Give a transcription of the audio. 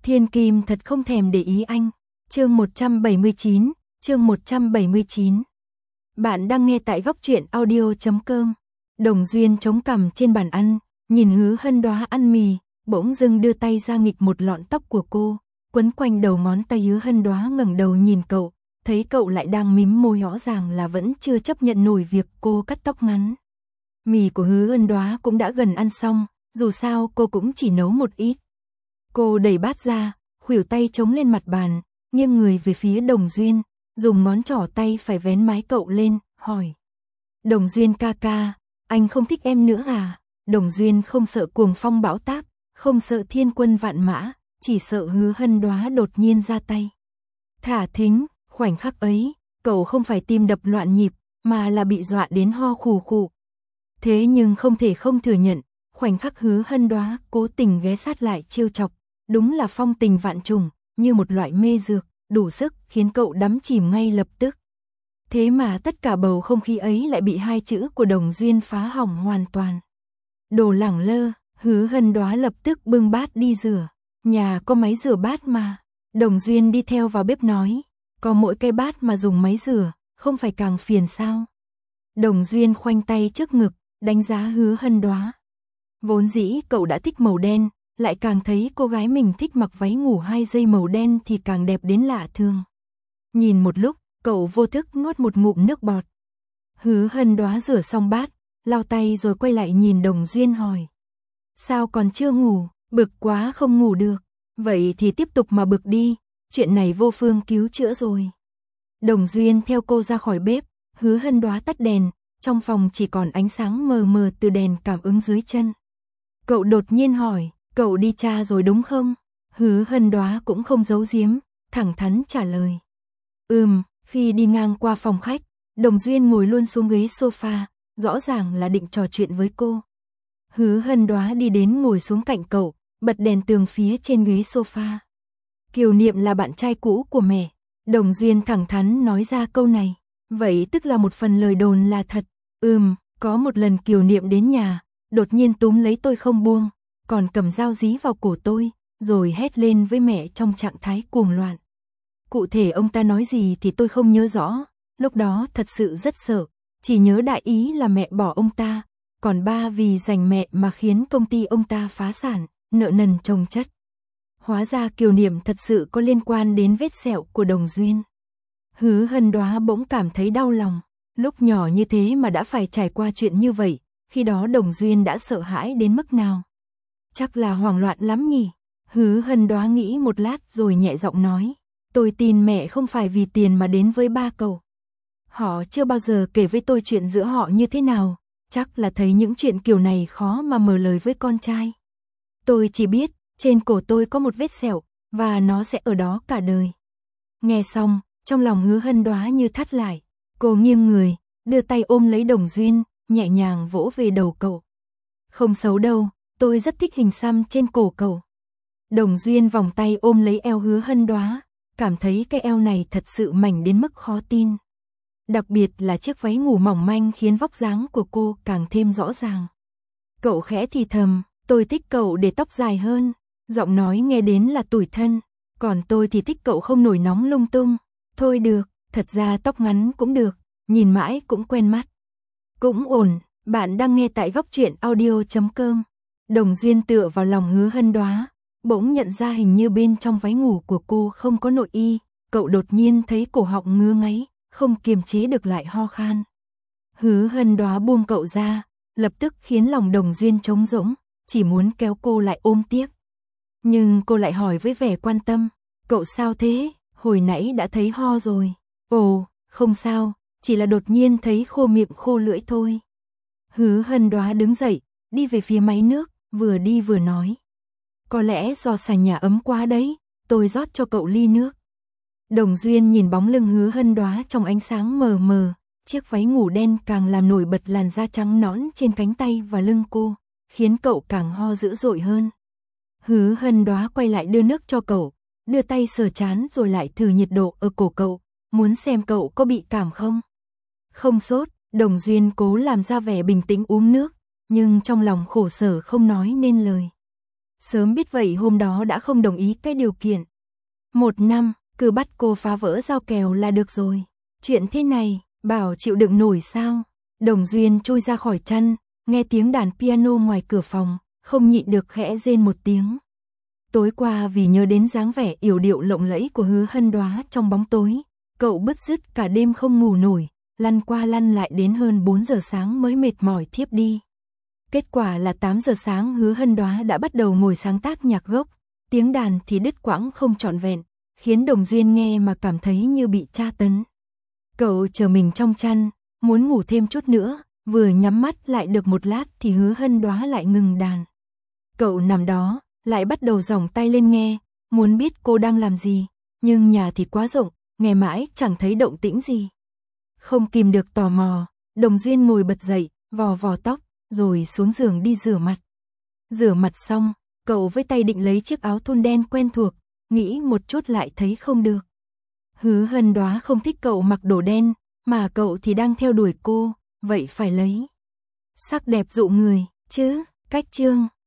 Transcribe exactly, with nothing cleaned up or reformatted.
Thiên Kim thật không thèm để ý anh. Chương một trăm bảy mươi chín, chương một trăm bảy mươi chín. Bạn đang nghe tại góc truyện audio chấm com. Đồng Duyên chống cằm trên bàn ăn, nhìn Hứa Hân Đoá ăn mì, bỗng dưng đưa tay ra nghịch một lọn tóc của cô, quấn quanh đầu ngón tay. Hứa Hân Đoá ngẩng đầu nhìn cậu, thấy cậu lại đang mím môi, rõ ràng là vẫn chưa chấp nhận nổi việc cô cắt tóc ngắn. Mì của Hứa Hân Đoá cũng đã gần ăn xong, dù sao cô cũng chỉ nấu một ít. Cô đẩy bát ra, khuỷu tay chống lên mặt bàn, nghiêng người về phía Đồng Duyên, dùng ngón trỏ tay phải vén mái cậu lên, hỏi. Đồng Duyên ca ca, anh không thích em nữa à? Đồng Duyên không sợ cuồng phong bão táp, không sợ thiên quân vạn mã, chỉ sợ Hứa Hân Đoá đột nhiên ra tay. Thả thính, khoảnh khắc ấy, cậu không phải tim đập loạn nhịp, mà là bị dọa đến ho khù khù. Thế nhưng không thể không thừa nhận, khoảnh khắc Hứa Hân Đoá cố tình ghé sát lại trêu chọc, đúng là phong tình vạn trùng, như một loại mê dược, đủ sức khiến cậu đắm chìm ngay lập tức. Thế mà tất cả bầu không khí ấy lại bị hai chữ của Đồng Duyên phá hỏng hoàn toàn. Đồ lẳng lơ, Hứa Hân Đoá lập tức bưng bát đi rửa. Nhà có máy rửa bát mà. Đồng Duyên đi theo vào bếp nói, có mỗi cái bát mà dùng máy rửa, không phải càng phiền sao? Đồng Duyên khoanh tay trước ngực, đánh giá Hứa Hân Đoá. Vốn dĩ cậu đã thích màu đen, lại càng thấy cô gái mình thích mặc váy ngủ hai dây màu đen thì càng đẹp đến lạ thường. Nhìn một lúc, cậu vô thức nuốt một ngụm nước bọt. Hứa Hân Đoá rửa xong bát, lau tay rồi quay lại nhìn Đồng Duyên hỏi. Sao còn chưa ngủ, bực quá không ngủ được, vậy thì tiếp tục mà bực đi, chuyện này vô phương cứu chữa rồi. Đồng Duyên theo cô ra khỏi bếp, Hứa Hân Đoá tắt đèn, trong phòng chỉ còn ánh sáng mờ mờ từ đèn cảm ứng dưới chân. Cậu đột nhiên hỏi, cậu đi tra rồi đúng không? Hứa Hân Đoá cũng không giấu giếm, thẳng thắn trả lời. Ừm, khi đi ngang qua phòng khách, Đồng Duyên ngồi luôn xuống ghế sofa, rõ ràng là định trò chuyện với cô. Hứa Hân Đoá đi đến ngồi xuống cạnh cậu, bật đèn tường phía trên ghế sofa. Kiều Niệm là bạn trai cũ của mẹ. Đồng Duyên thẳng thắn nói ra câu này. Vậy tức là một phần lời đồn là thật. Ừm, có một lần Kiều Niệm đến nhà, đột nhiên túm lấy tôi không buông, còn cầm dao dí vào cổ tôi, rồi hét lên với mẹ trong trạng thái cuồng loạn. Cụ thể ông ta nói gì thì tôi không nhớ rõ, lúc đó thật sự rất sợ, chỉ nhớ đại ý là mẹ bỏ ông ta, còn ba vì giành mẹ mà khiến công ty ông ta phá sản, nợ nần chồng chất. Hóa ra Kiều Niệm thật sự có liên quan đến vết sẹo của Đồng Duyên. Hứa Hân Đoá bỗng cảm thấy đau lòng, lúc nhỏ như thế mà đã phải trải qua chuyện như vậy, khi đó Đồng Duyên đã sợ hãi đến mức nào. Chắc là hoảng loạn lắm nhỉ. Hứa Hân Đoá nghĩ một lát rồi nhẹ giọng nói, tôi tin mẹ không phải vì tiền mà đến với ba cậu. Họ chưa bao giờ kể với tôi chuyện giữa họ như thế nào, chắc là thấy những chuyện kiểu này khó mà mở lời với con trai. Tôi chỉ biết, trên cổ tôi có một vết sẹo, và nó sẽ ở đó cả đời. Nghe xong, trong lòng Hứa Hân Đoá như thắt lại, cô nghiêng người, đưa tay ôm lấy Đồng Duyên, nhẹ nhàng vỗ về đầu cậu. Không xấu đâu, tôi rất thích hình xăm trên cổ cậu. Đồng Duyên vòng tay ôm lấy eo Hứa Hân Đoá, cảm thấy cái eo này thật sự mảnh đến mức khó tin. Đặc biệt là chiếc váy ngủ mỏng manh khiến vóc dáng của cô càng thêm rõ ràng. Cậu khẽ thì thầm, tôi thích cậu để tóc dài hơn, giọng nói nghe đến là tủi thân, còn tôi thì thích cậu không nổi nóng lung tung. Thôi được, thật ra tóc ngắn cũng được, nhìn mãi cũng quen mắt. Cũng ổn, bạn đang nghe tại góc truyện audio chấm com. Đồng Duyên tựa vào lòng Hứa Hân Đoá, bỗng nhận ra hình như bên trong váy ngủ của cô không có nội y, cậu đột nhiên thấy cổ họng ngứa ngáy, không kiềm chế được lại ho khan. Hứa Hân Đoá buông cậu ra, lập tức khiến lòng Đồng Duyên trống rỗng, chỉ muốn kéo cô lại ôm tiếp. Nhưng cô lại hỏi với vẻ quan tâm, cậu sao thế, hồi nãy đã thấy ho rồi. Ồ, không sao, chỉ là đột nhiên thấy khô miệng khô lưỡi thôi. Hứa Hân Đoá đứng dậy, đi về phía máy nước, vừa đi vừa nói. Có lẽ do sàn nhà ấm quá đấy, tôi rót cho cậu ly nước. Đồng Duyên nhìn bóng lưng Hứa Hân Đoá trong ánh sáng mờ mờ, chiếc váy ngủ đen càng làm nổi bật làn da trắng nõn trên cánh tay và lưng cô, khiến cậu càng ho dữ dội hơn. Hứa Hân Đoá quay lại đưa nước cho cậu, đưa tay sờ trán rồi lại thử nhiệt độ ở cổ cậu, muốn xem cậu có bị cảm không. Không sốt, Đồng Duyên cố làm ra vẻ bình tĩnh uống nước, nhưng trong lòng khổ sở không nói nên lời. Sớm biết vậy hôm đó đã không đồng ý cái điều kiện. Một năm, cứ bắt cô phá vỡ giao kèo là được rồi. Chuyện thế này, bảo chịu đựng nổi sao? Đồng Duyên trôi ra khỏi chăn, nghe tiếng đàn piano ngoài cửa phòng, không nhịn được khẽ rên một tiếng. Tối qua vì nhớ đến dáng vẻ yểu điệu lộng lẫy của Hứa Hân Đoá trong bóng tối, cậu bứt rứt cả đêm không ngủ nổi, lăn qua lăn lại đến hơn bốn giờ sáng mới mệt mỏi thiếp đi. Kết quả là tám giờ sáng Hứa Hân Đoá đã bắt đầu ngồi sáng tác nhạc gốc, tiếng đàn thì đứt quãng không trọn vẹn, khiến Đồng Duyên nghe mà cảm thấy như bị tra tấn. Cậu chờ mình trong chăn, muốn ngủ thêm chút nữa, vừa nhắm mắt lại được một lát thì Hứa Hân Đoá lại ngừng đàn. Cậu nằm đó, lại bắt đầu giỏng tay lên nghe, muốn biết cô đang làm gì, nhưng nhà thì quá rộng, nghe mãi chẳng thấy động tĩnh gì. Không kìm được tò mò, Đồng Duyên ngồi bật dậy, vò vò tóc, rồi xuống giường đi rửa mặt. Rửa mặt xong, cậu với tay định lấy chiếc áo thun đen quen thuộc, nghĩ một chút lại thấy không được. Hứa Hân Đoá không thích cậu mặc đồ đen, mà cậu thì đang theo đuổi cô, vậy phải lấy. Sắc đẹp dụ người, chứ, cách chương.